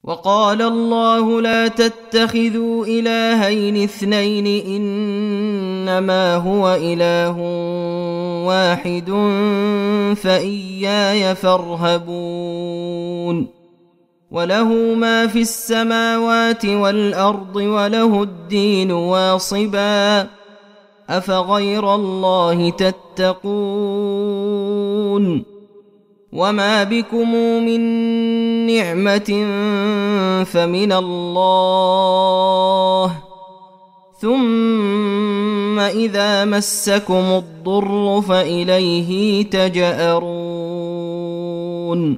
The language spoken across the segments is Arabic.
وقال الله لا تتخذوا إلهين اثنين إنما هو إله واحد فإياي فارهبون وله ما في السماوات والأرض وله الدين واصبا أفغير الله تتقون وما بكم من نعمة فمن الله ثم إذا مسكم الضر فإليه تجأرون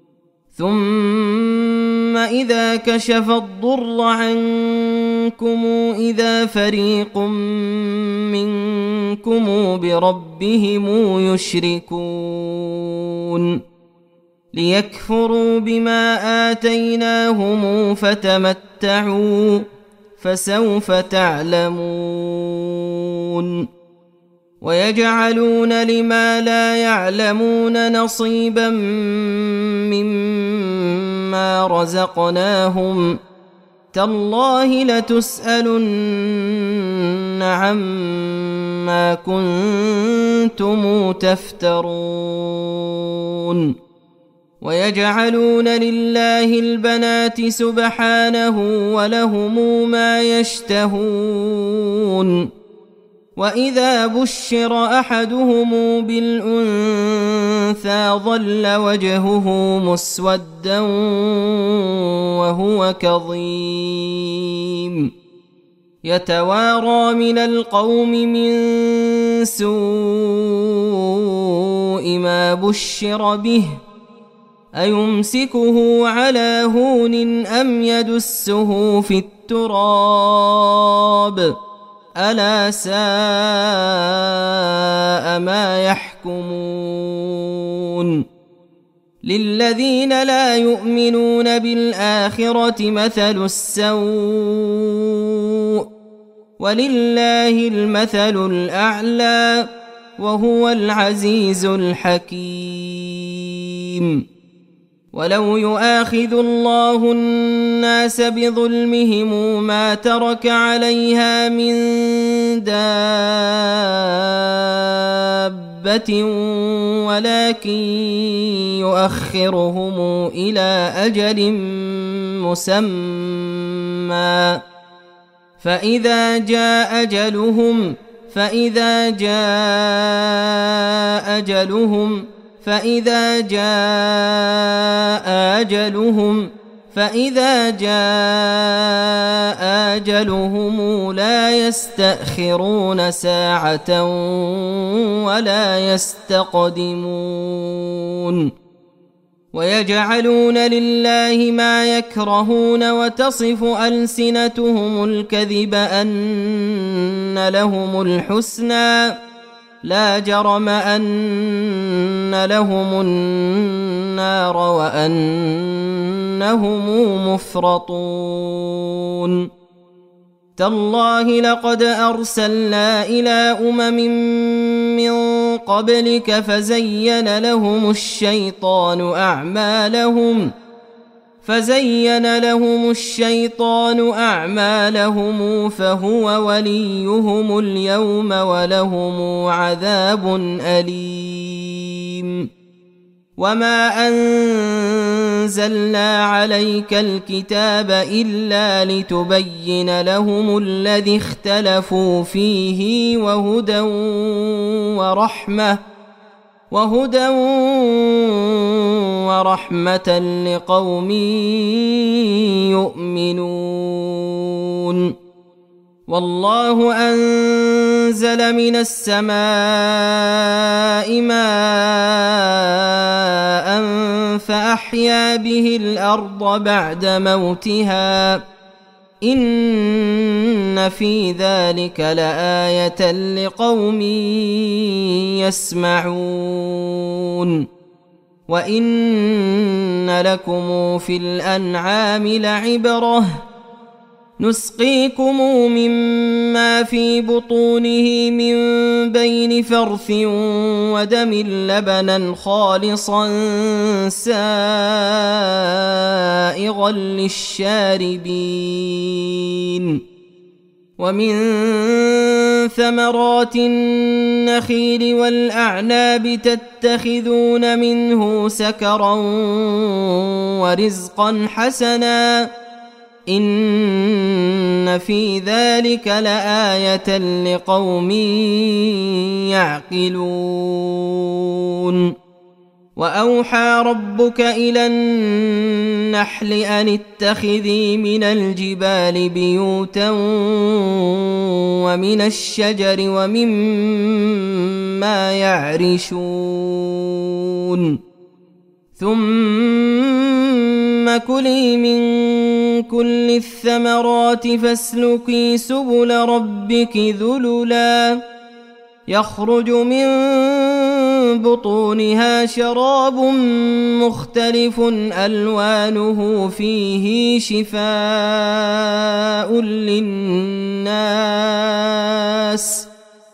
ثم إذا كشف الضر عنكم إذا فريق منكم بربهم يشركون ليكفروا بما آتيناهم فتمتعوا فسوف تعلمون ويجعلون لما لا يعلمون نصيبا مما رزقناهم تالله لتسألن عما كنتم تفترون ويجعلون لله البنات سبحانه ولهم ما يشتهون وإذا بشر أحدهم بالأنثى ظل وجهه مسودا وهو كظيم يتوارى من القوم من سوء ما بشر به أيمسكه على هون أم يدسه في التراب ألا ساء ما يحكمون للذين لا يؤمنون بالآخرة مثل السوء ولله المثل الأعلى وهو العزيز الحكيم ولو يؤاخذ الله الناس بظلمهم ما ترك عليها من دابة ولكن يؤخرهم إلى أجل مسمى فإذا جاء أجلهم فإذا جاء أجلهم لا يستأخرون ساعة ولا يستقدمون ويجعلون لله ما يكرهون وتصف ألسنتهم الكذب أن لهم الحسنى لا جرم أن لهم النار وأنهم مفرطون تالله لقد أرسلنا إلى من قبلك فزين لهم الشيطان أعمالهم فهو وليهم اليوم ولهم عذاب أليم وما أنزلنا عليك الكتاب إلا لتبين لهم الذي اختلفوا فيه وهدى ورحمة لقوم يؤمنون والله أنزل من السماء ماء فأحيا به الأرض بعد موتها إن في ذلك لآية لقوم يسمعون وإن لكم في الأنعام لعبرة نسقيكم مما في بطونه من بين فرث ودم لبنا خالصا سائغا للشاربين ومن ثمرات النخيل والأعناب تتخذون منه سكرا ورزقا حسنا إن في ذلك لآية لقوم يعقلون وأوحى ربك إلى النحل أن اتخذي من الجبال بيوتا ومن الشجر ومما يعرشون ثم كلي من كل الثمرات فاسلكي سبل ربك ذللا يخرج من بطونها شراب مختلف ألوانه فيه شفاء للناس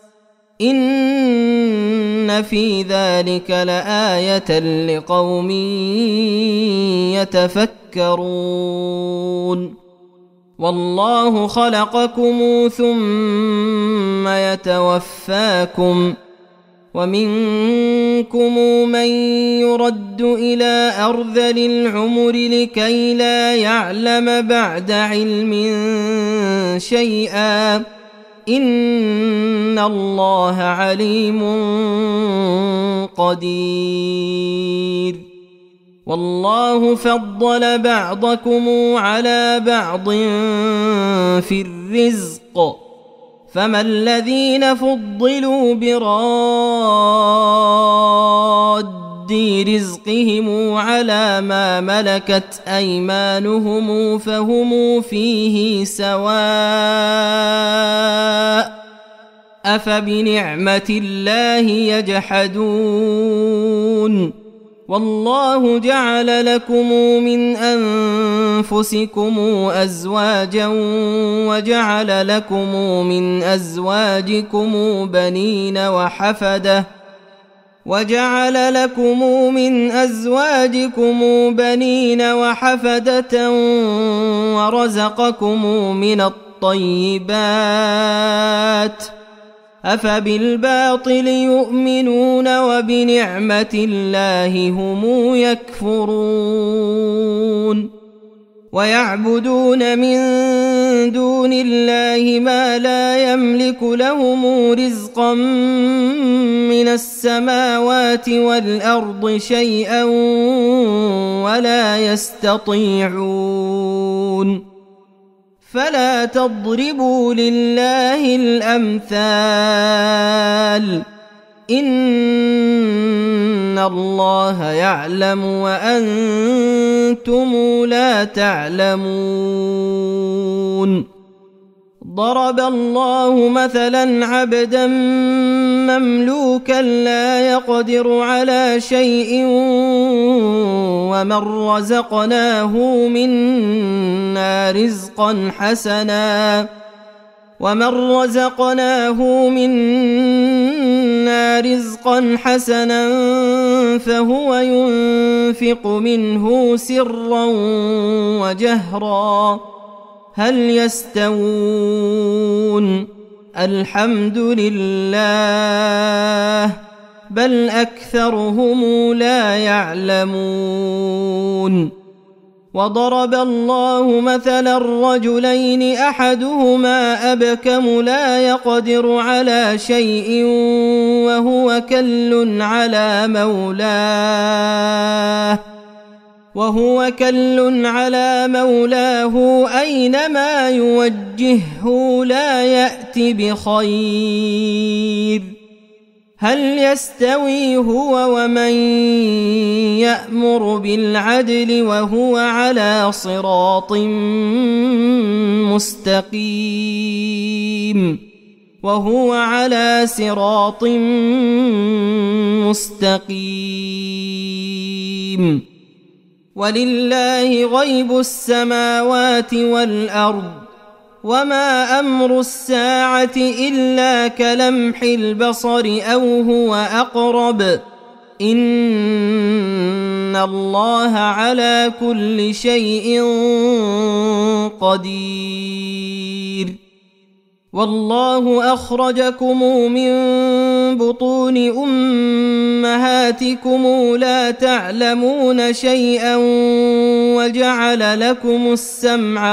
إن في ذلك لآية لقوم يتفكرون والله خلقكم ثم يتوفاكم ومنكم من يرد إلى أرذل العمر لكي لا يعلم بعد علم شيئا إن الله عليم قدير والله فضل بعضكم على بعض في الرزق فما الذين فضلوا براد رزقهم على ما ملكت أيمانهم فهم فيه سواء أفبنعمة الله يجحدون والله جعل لكم من أنفسكم أزواجا وجعل لكم من أزواجكم بنين وحفدة ورزقكم من الطيبات أفبالباطل يؤمنون وبنعمة الله هم يكفرون ويعبدون من دون الله ما لا يملك لهم رزقا من السماوات والأرض شيئا ولا يستطيعون فلا تضربوا لله الأمثال إن الله يعلم وأنتم لا تعلمون ضرب الله مثلا عبدا مملوكا لا يقدر على شيء ومن رزقناه منا رزقا حسنا فهو ينفق منه سرا وجهرا هل يستوون الحمد لله بل أكثرهم لا يعلمون وضرب الله مثلا رجلين أحدهما أبكم لا يقدر على شيء وهو كل على مولاه أينما يوجهه لا يأت بخير هل يستوي هو ومن يأمر بالعدل وهو على صراط مستقيم ولله غيب السماوات والأرض وما أمر الساعة إلا كلمح البصر أو هو أقرب إن الله على كل شيء قدير والله أخرجكم من بطون أمهاتكم لا تعلمون شيئا وجعل لكم السمع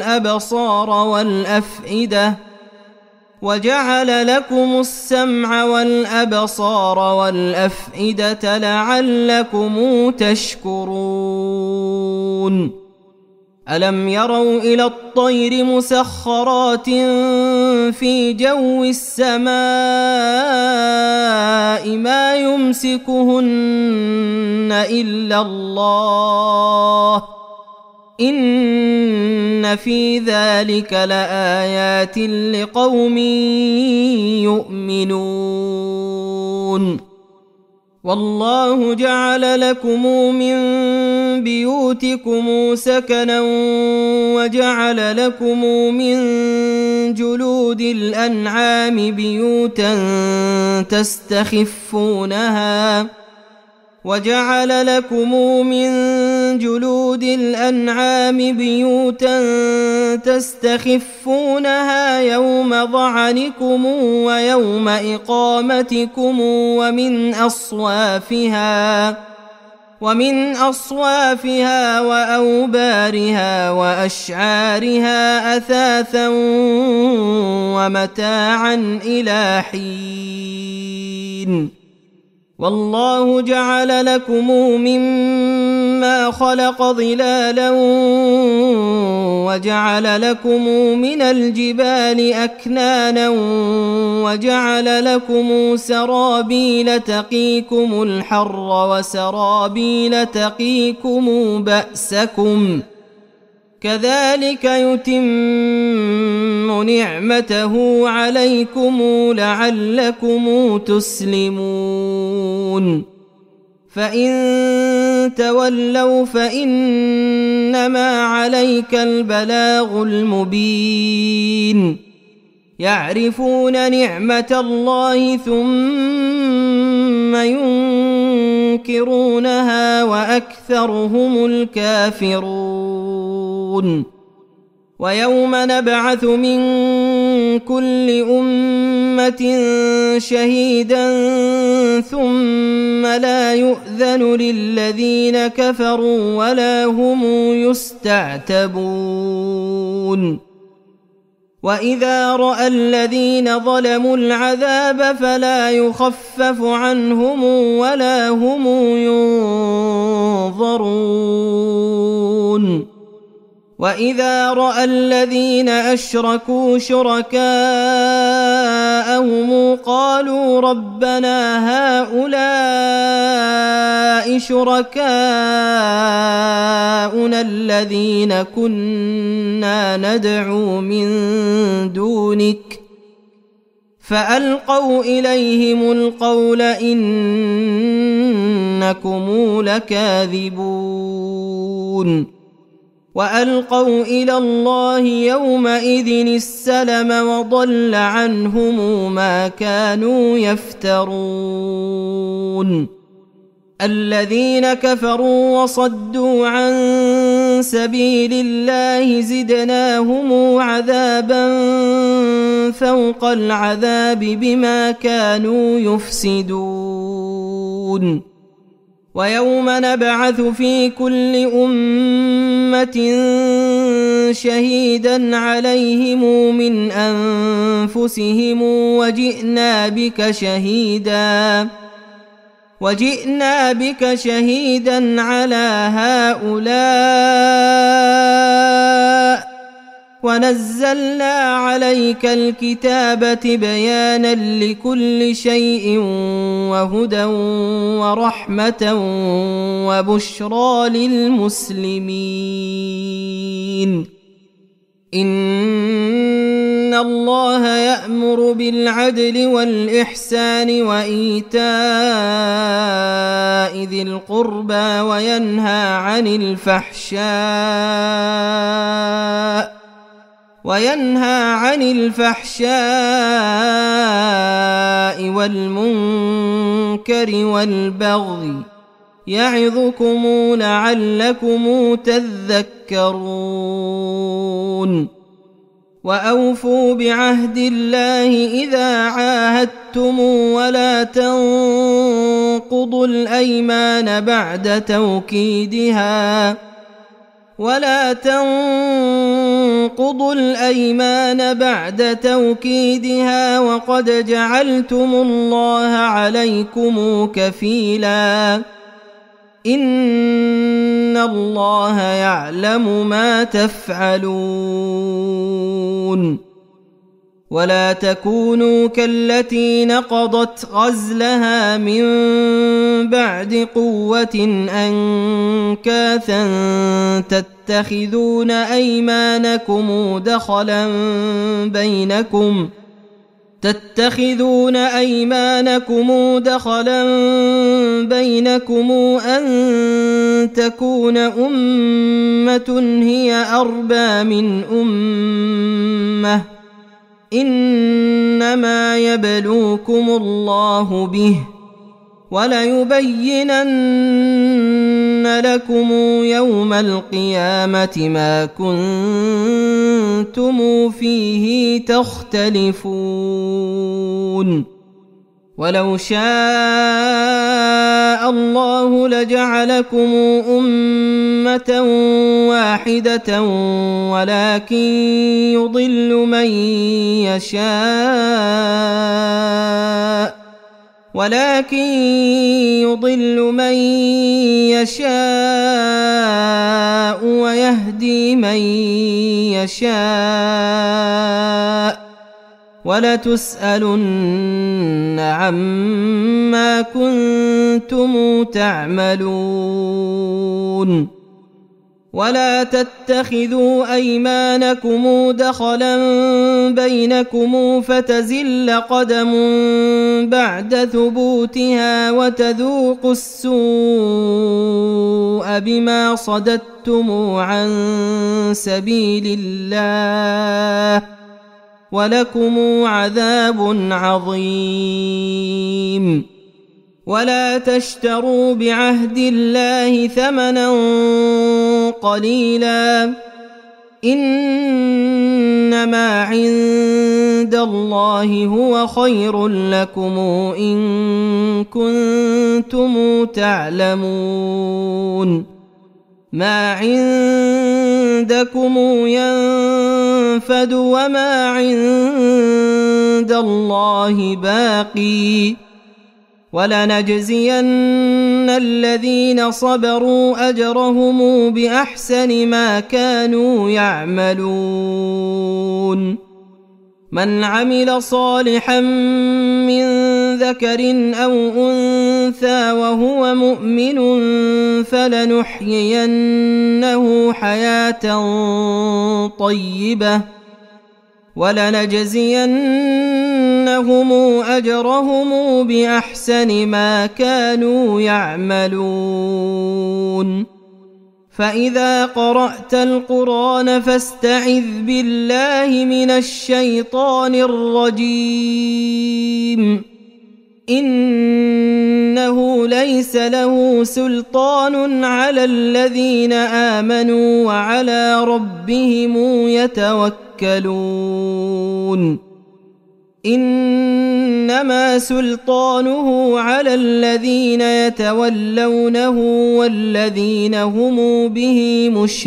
والأبصار والأفئدة لعلكم تشكرون ألم يروا إلى الطير مسخرات في جو السماء ما يمسكهن إلا الله إن في ذلك لآيات لقوم يؤمنون والله جعل لكم من بيوتكم سكنا وجعل لكم من جلود الأنعام بيوتا تستخفونها يوم ظعنكم ويوم إقامتكم ومن أصوافها وأوبارها وأشعارها أثاثا ومتاعا إلى حين والله جعل لكم مما خلق ظلالا وجعل لكم من الجبال أكنانا وجعل لكم سرابيل تقيكم الحر وسرابيل تقيكم بأسكم كذلك يتم نعمته عليكم لعلكم تسلمون فإن تولوا فإنما عليك البلاغ المبين يعرفون نعمة الله ثم ينكرونها وأكثرهم الكافرون ويوم نبعث من كل أمة شهيدا ثم لا يؤذن للذين كفروا ولا هم يستعتبون وإذا رأى الذين ظلموا العذاب فلا يخفف عنهم ولا هم ينظرون وإذا رأى الذين أشركوا شركاءهم قالوا ربنا هؤلاء شركاؤنا الذين كنا ندعو من دونك فألقوا إليهم القول إنكم لكاذبون وألقوا إلى الله يومئذ السلم وضل عنهم ما كانوا يفترون الذين كفروا وصدوا عن سبيل الله زدناهم عذابا فوق العذاب بما كانوا يفسدون ويوم نبعث في كل أمة شهيدا عليهم من أنفسهم وجئنا بك شهيدا على هؤلاء ونزلنا عليك الكتاب بيانا لكل شيء وهدى ورحمة وبشرى للمسلمين إن الله يأمر بالعدل والإحسان وإيتاء ذي القربى وينهى عن الفحشاء والمنكر والبغي يعظكم لعلكم تذكرون وأوفوا بعهد الله إذا عاهدتم ولا تنقضوا الأيمان بعد توكيدها وقد جعلتم الله عليكم كفيلا إن الله يعلم ما تفعلون ولا تكونوا كالتي نقضت غزلها من بعد قوة أنكاثا تتخذون أيمانكم دخلا بينكم أن تكون أمة هي أربى من أمة إنما يبلوكم الله به وليبينن لكم يوم القيامة ما كنتم فيه تختلفون ولو شاء الله لجعلكم أمة واحدة ولكن يضل من يشاء ويهدي من يشاء ولتسألن عما كنتم تعملون ولا تتخذوا أيمانكم دخلا بينكم فتزل قدم بعد ثبوتها وتذوقوا السوء بما صددتم عن سبيل الله ولكم عذاب عظيم ولا تشتروا بعهد الله ثمنا قليلا إنما عند الله هو خير لكم إن كنتم تعلمون ما عندكم ينفد وما عند الله باقي ولنجزين الذين صبروا أجرهم بأحسن ما كانوا يعملون من عمل صالحا من ذكر أو أنثى وهو مؤمن فلنحيينه حياة طيبة ولنجزينهم أجرهم بأحسن ما كانوا يعملون فإذا قرأت القرآن فاستعذ بالله من الشيطان الرجيم إنه ليس له سلطان على الذين آمنوا وعلى ربهم يتوكلون إنما سلطانه على الذين يتولونه والذين هم به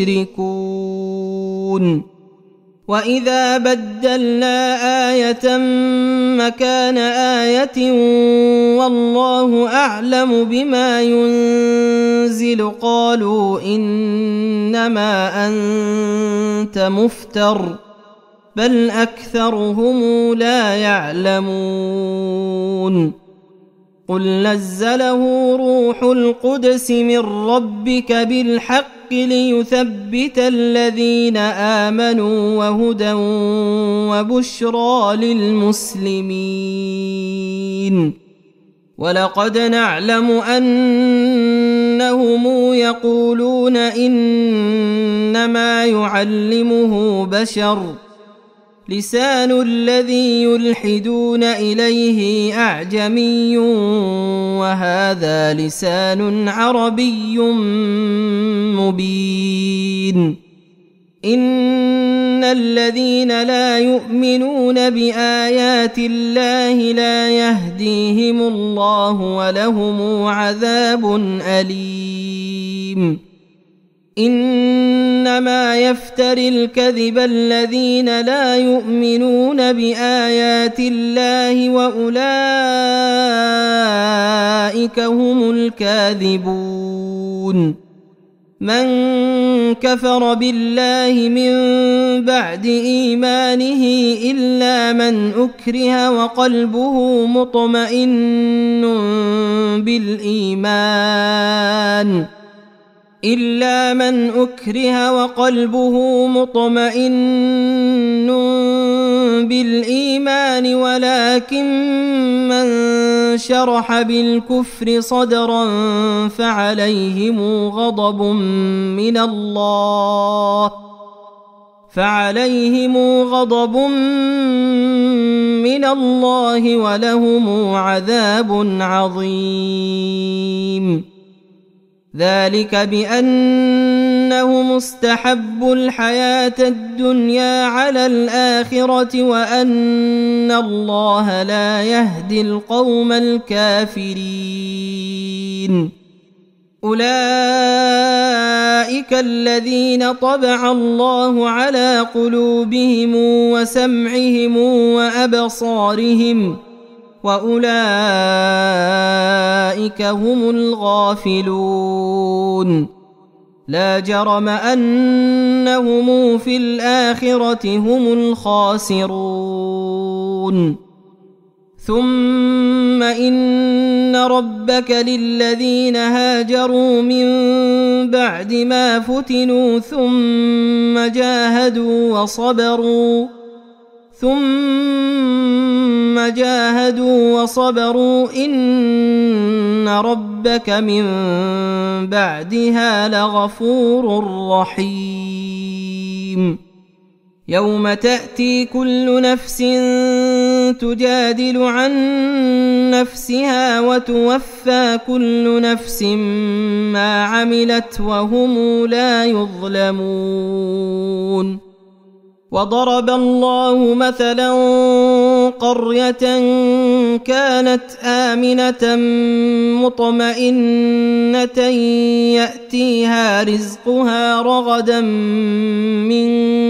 مشركون وإذا بدلنا آية مكان آية والله أعلم بما ينزل قالوا إنما أنت مفتر بل أكثرهم لا يعلمون قل نزله روح القدس من ربك بالحق ليثبت الذين آمنوا وهدى وبشرى للمسلمين ولقد نعلم أنهم يقولون إنما يعلمه بشر لسان الذي يلحدون إليه أعجمي وهذا لسان عربي مبين إن الذين لا يؤمنون بآيات الله لا يهديهم الله ولهم عذاب أليم إنما يفتري الكذب الذين لا يؤمنون بآيات الله وأولئك هم الكاذبون من كفر بالله من بعد إيمانه إلا من أكره وقلبه مطمئن بالإيمان ولكن من شرح بالكفر صدرا فعليهم غضب من الله ولهم عذاب عظيم ذلك بأنهم استحبوا الحياة الدنيا على الآخرة وأن الله لا يهدي القوم الكافرين أولئك الذين طبع الله على قلوبهم وسمعهم وأبصارهم وأولئك هم الغافلون لا جرم أنهم في الآخرة هم الخاسرون ثم إن ربك للذين هاجروا من بعد ما فتنوا ثم جاهدوا وصبروا إن ربك من بعدها لغفور رحيم يوم تأتي كل نفس تجادل عن نفسها وتوفى كل نفس ما عملت وهم لا يظلمون وضرب الله مثلا قرية كانت آمنة مطمئنة يأتيها رزقها رغدا من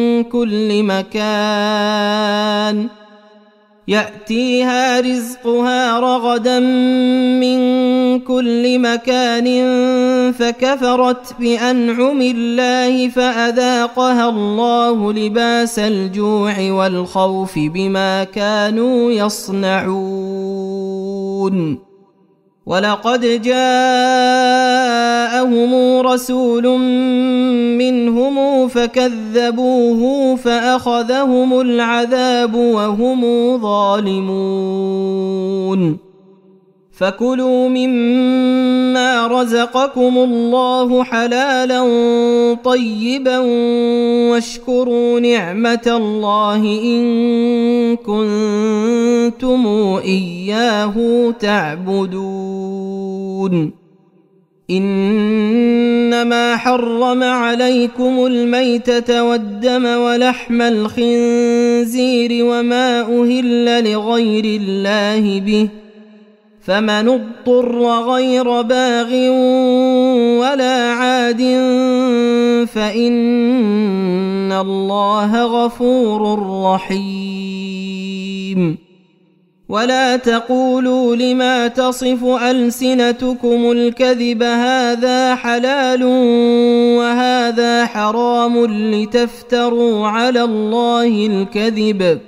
كل مكان فكفرت بأنعم الله فأذاقها الله لباس الجوع والخوف بما كانوا يصنعون ولقد جاءهم رسول منهم فكذبوه فأخذهم العذاب وهم ظالمون فكلوا مما رزقكم الله حلالا طيبا واشكروا نعمة الله إن كنتم إياه تعبدون إنما حرم عليكم الميتة والدم ولحم الخنزير وما أهل لغير الله به فمن اضطر غير باغ ولا عاد فإن الله غفور رحيم ولا تقولوا لما تصف ألسنتكم الكذب هذا حلال وهذا حرام لتفتروا على الله الكذب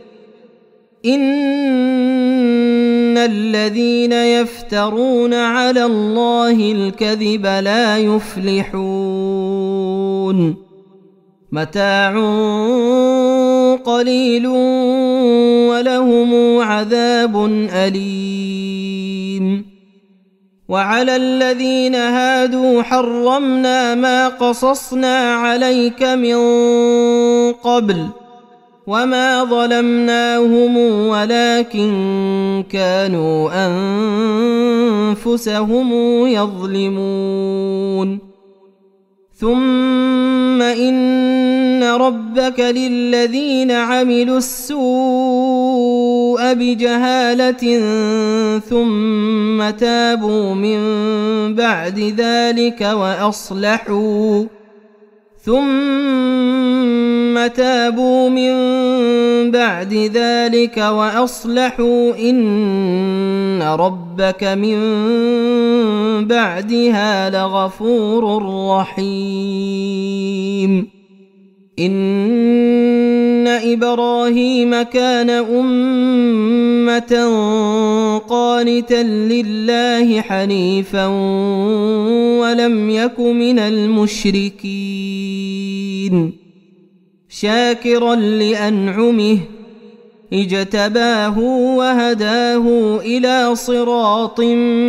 إن الذين يفترون على الله الكذب لا يفلحون متاع قليل ولهم عذاب أليم وعلى الذين هادوا حرمنا ما قصصنا عليك من قبل وما ظلمناهم ولكن كانوا أنفسهم يظلمون ثم إن ربك للذين عملوا السوء بجهالة ثم تابوا من بعد ذلك وأصلحوا إن ربك من بعدها لغفور رحيم إن إبراهيم كان أمة قانتا لله حنيفا ولم يك من المشركين شاكرا لأنعمه اجتباه وهداه إلى صراط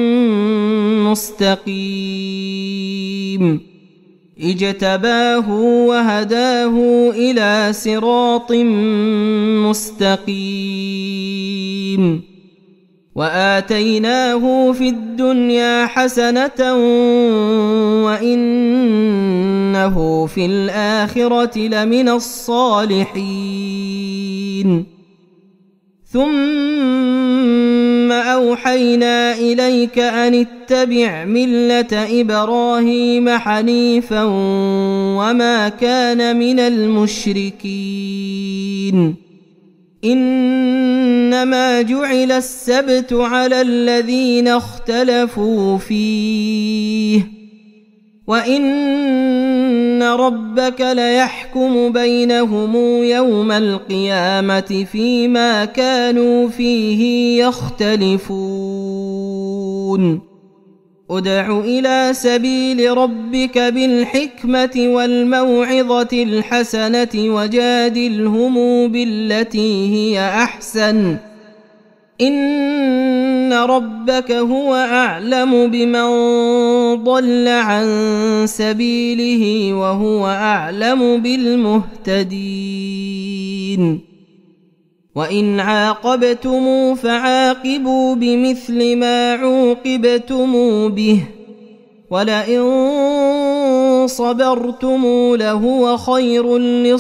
مستقيم وآتيناه في الدنيا حسنة وإنه في الآخرة لمن الصالحين ثم أوحينا إليك أن اتبع ملة إبراهيم حنيفا وما كان من المشركين إنما جعل السبت على الذين اختلفوا فيه وإن ربك ليحكم بينهم يوم القيامة فيما كانوا فيه يختلفون ادع إلى سبيل ربك بالحكمة والموعظة الحسنة وجادلهم بالتي هي أحسن إن ربك هو أعلم بمن ضل عن سبيله وهو أعلم بالمهتدين وإن عاقبتم فعاقبوا بمثل ما عوقبتم به ولئن صبرتم لهو خير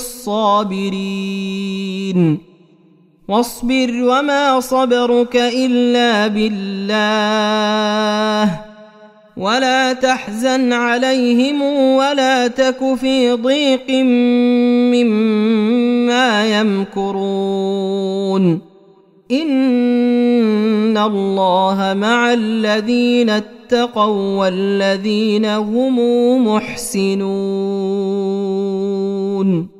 للصابرين واصبر وما صبرك إلا بالله ولا تحزن عليهم ولا تك في ضيق مما يمكرون إن الله مع الذين اتقوا والذين هم محسنون